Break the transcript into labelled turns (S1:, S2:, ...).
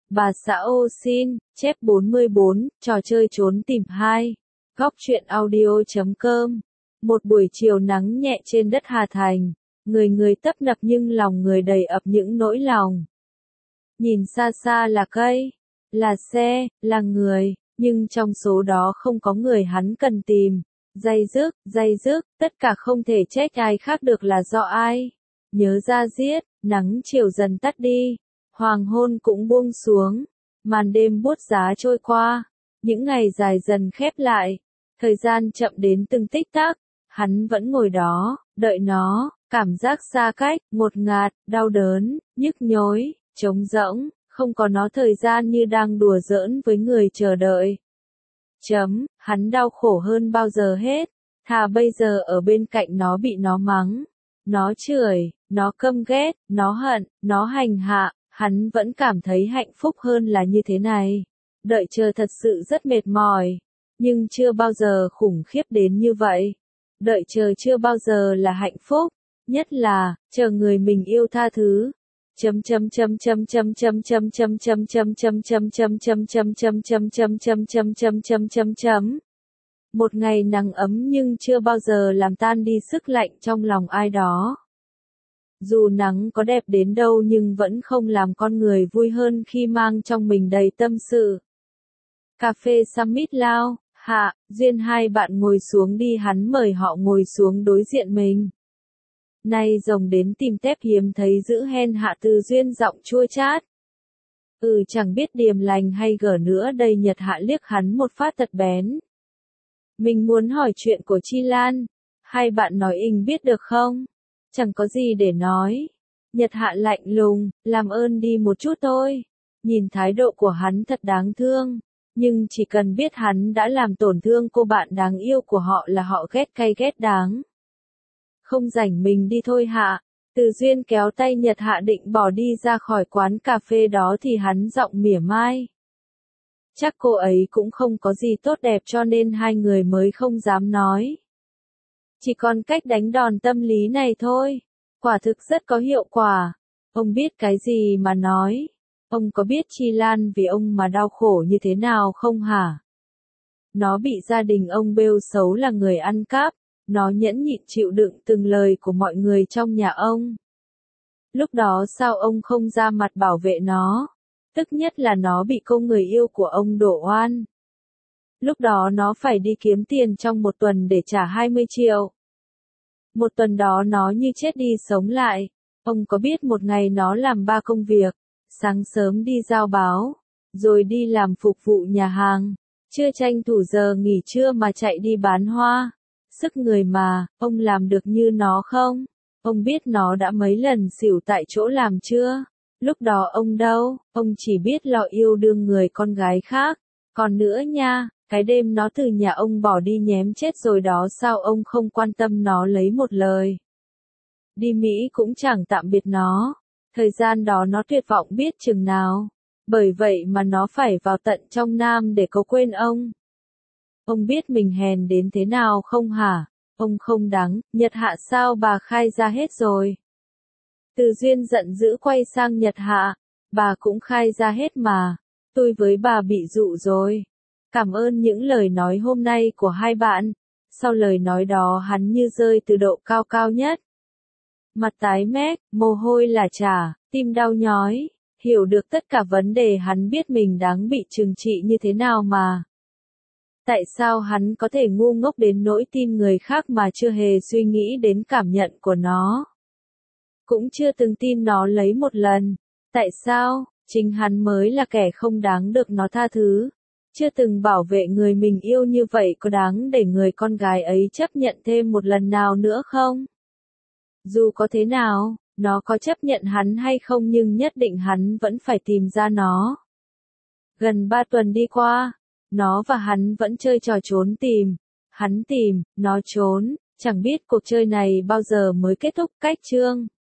S1: Bà xã ô xin, chép 44, trò chơi trốn tìm 2. Góc truyện audio.com. Một buổi chiều nắng nhẹ trên đất Hà Thành, người người tấp nập nhưng lòng người đầy ập những nỗi lòng. Nhìn xa xa là cây, là xe, là người, nhưng trong số đó không có người hắn cần tìm. Day dứt, tất cả không thể trách ai khác được là do ai. Nhớ ra giết, nắng chiều dần tắt đi. Hoàng hôn cũng buông xuống, màn đêm buốt giá trôi qua, những ngày dài dần khép lại, thời gian chậm đến từng tích tắc, hắn vẫn ngồi đó, đợi nó, cảm giác xa cách, ngột ngạt, đau đớn, nhức nhối, trống rỗng, không có nó thời gian như đang đùa giỡn với người chờ đợi. Hắn đau khổ hơn bao giờ hết, thà bây giờ ở bên cạnh nó bị nó mắng, nó chửi, nó căm ghét, nó hận, nó hành hạ. Hắn vẫn cảm thấy hạnh phúc hơn là như thế này. Đợi chờ thật sự rất mệt mỏi, nhưng chưa bao giờ khủng khiếp đến như vậy. Đợi chờ chưa bao giờ là hạnh phúc, nhất là chờ người mình yêu tha thứ. Một ngày nắng ấm nhưng chưa bao giờ làm tan đi sức lạnh trong lòng ai đó. Dù nắng có đẹp đến đâu nhưng vẫn không làm con người vui hơn khi mang trong mình đầy tâm sự. Cà phê Summit Lao, Hạ, Duyên hai bạn ngồi xuống đi, hắn mời họ ngồi xuống đối diện mình. Nay rồng đến tìm tép hiếm thấy giữ hen Hạ từ Duyên giọng chua chát. Chẳng biết điềm lành hay gở nữa đây. Nhật Hạ liếc hắn một phát thật bén. Mình muốn hỏi chuyện của Chi Lan, hai bạn nói biết được không? Chẳng có gì để nói. Nhật Hạ lạnh lùng, làm ơn đi một chút thôi. Nhìn thái độ của hắn thật đáng thương. Nhưng chỉ cần biết hắn đã làm tổn thương cô bạn đáng yêu của họ là họ ghét cay ghét đáng. Không rảnh mình đi thôi Hạ. Từ Duyên kéo tay Nhật Hạ định bỏ đi ra khỏi quán cà phê đó thì hắn giọng mỉa mai. Chắc cô ấy cũng không có gì tốt đẹp cho nên hai người mới không dám nói. Chỉ còn cách đánh đòn tâm lý này thôi. Quả thực rất có hiệu quả. Ông biết cái gì mà nói. Ông có biết Chi Lan vì ông mà đau khổ như thế nào không hả? Nó bị gia đình ông bêu xấu là người ăn cắp. Nó nhẫn nhịn chịu đựng từng lời của mọi người trong nhà ông. Lúc đó sao ông không ra mặt bảo vệ nó? Tức nhất là nó bị cô người yêu của ông đổ oan. Lúc đó nó phải đi kiếm tiền trong một tuần để trả 20 triệu. Một tuần đó nó như chết đi sống lại. Ông có biết một ngày nó làm 3 công việc. Sáng sớm đi giao báo, rồi đi làm phục vụ nhà hàng, chưa tranh thủ giờ nghỉ trưa mà chạy đi bán hoa. Sức người mà, ông làm được như nó không? Ông biết nó đã mấy lần xỉu tại chỗ làm chưa? Lúc đó ông đâu, ông chỉ biết lo yêu đương người con gái khác. Còn nữa nha, cái đêm nó từ nhà ông bỏ đi nhém chết rồi đó sao ông không quan tâm nó lấy một lời. Đi Mỹ cũng chẳng tạm biệt nó. Thời gian đó nó tuyệt vọng biết chừng nào. Bởi vậy mà nó phải vào tận trong Nam để cố quên ông. Ông biết mình hèn đến thế nào không hả? Ông không đáng. Nhật Hạ sao bà khai ra hết rồi? Từ Duyên giận dữ quay sang Nhật Hạ. Bà cũng khai ra hết mà. Tôi với bà bị dụ rồi. Cảm ơn những lời nói hôm nay của hai bạn. Sau lời nói đó hắn như rơi từ độ cao cao nhất. Mặt tái mét, mồ hôi là chả, tim đau nhói. Hiểu được tất cả vấn đề hắn biết mình đáng bị trừng trị như thế nào mà. Tại sao hắn có thể ngu ngốc đến nỗi tin người khác mà chưa hề suy nghĩ đến cảm nhận của nó? Cũng chưa từng tin nó lấy một lần. Tại sao? Chính hắn mới là kẻ không đáng được nó tha thứ. Chưa từng bảo vệ người mình yêu như vậy có đáng để người con gái ấy chấp nhận thêm một lần nào nữa không? Dù có thế nào, nó có chấp nhận hắn hay không nhưng nhất định hắn vẫn phải tìm ra nó. Gần 3 tuần đi qua, nó và hắn vẫn chơi trò trốn tìm. Hắn tìm, nó trốn, chẳng biết cuộc chơi này bao giờ mới kết thúc. Cách chương